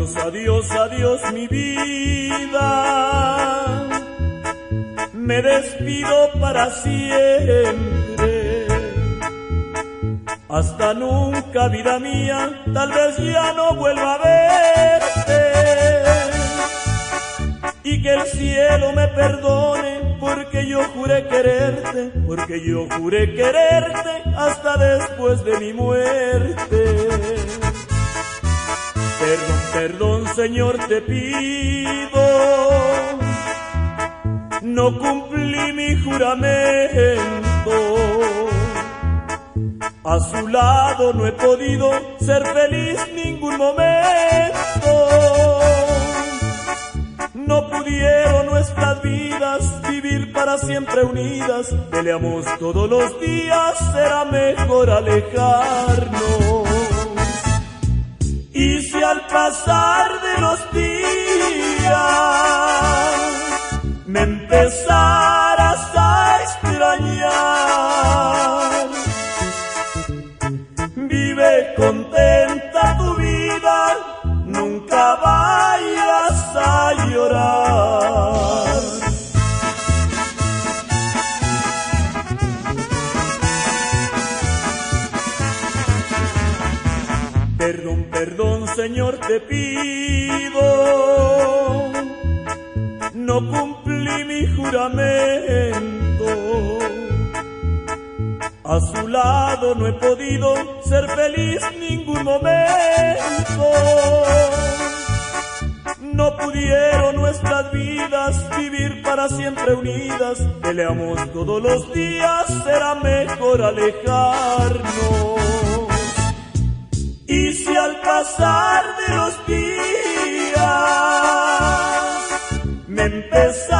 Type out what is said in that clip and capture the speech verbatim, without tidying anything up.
Adiós, adiós, adiós mi vida, me despido para siempre. Hasta nunca, vida mía, tal vez ya no vuelva a verte. Y que el cielo me perdone, porque yo juré quererte, porque yo juré quererte hasta después de mi muerte. Perdón, perdón, Señor, te pido, no cumplí mi juramento. A su lado no he podido ser feliz ningún momento. No pudieron nuestras vidas vivir para siempre unidas. Peleamos todos los días, será mejor alejarnos. Y si al pasar de los días me empezaras a extrañar, vive contenta tu vida, nunca vayas a llorar. Perdón, perdón, Señor, te pido, no cumplí mi juramento. A su lado no he podido ser feliz ningún momento. No pudieron nuestras vidas vivir para siempre unidas. Peleamos todos los días, será mejor alejarnos. Y si al pasar de los días me empezara